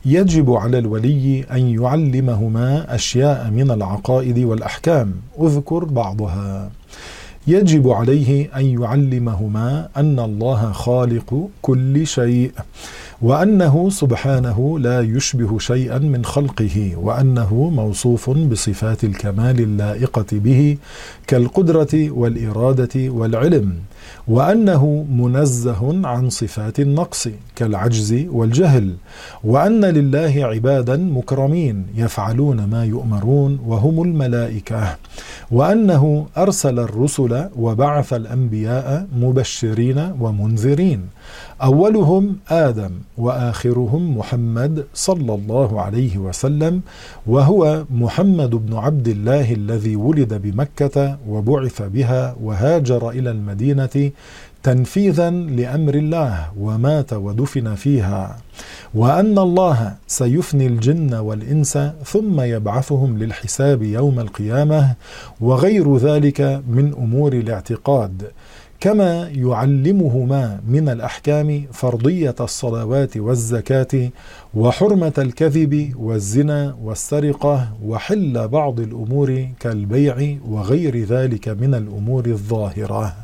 يجب على الولي أن يعلمهما أشياء من العقائد والأحكام. أذكر بعضها. يجب عليه أن يعلمهما أن الله خالق كل شيء، وأنه سبحانه لا يشبه شيئا من خلقه، وأنه موصوف بصفات الكمال اللائقة به كالقدرة والإرادة والعلم، وأنه منزه عن صفات النقص كالعجز والجهل، وأن لله عبادا مكرمين يفعلون ما يؤمرون وهم الملائكة، وأنه أرسل الرسل وبعث الأنبياء مبشرين ومنذرين، أولهم آدم وآخرهم محمد صلى الله عليه وسلم، وهو محمد بن عبد الله الذي ولد بمكة وبعث بها وهاجر إلى المدينة تنفيذا لأمر الله ومات ودفن فيها، وأن الله سيفني الجن والإنس ثم يبعثهم للحساب يوم القيامة، وغير ذلك من أمور الاعتقاد، كما يعلمهما من الأحكام فرضية الصلوات والزكاة وحرمة الكذب والزنا والسرقة وحل بعض الأمور كالبيع وغير ذلك من الأمور الظاهرة.